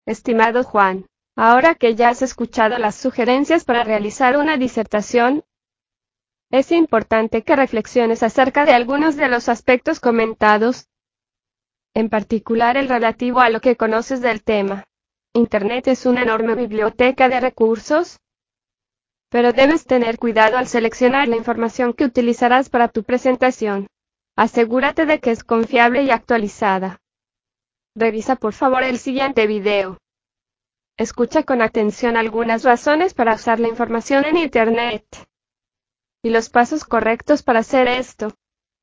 Estimado Juan, ahora que ya has escuchado las sugerencias para realizar una disertación, es importante que reflexiones acerca de algunos de los aspectos comentados, en particular el relativo a lo que conoces del tema. Internet es una enorme biblioteca de recursos, pero debes tener cuidado al seleccionar la información que utilizarás para tu presentación. Asegúrate de que es confiable y actualizada. Revisa por favor el siguiente video. Escucha con atención algunas razones para usar la información en Internet y los pasos correctos para hacer esto.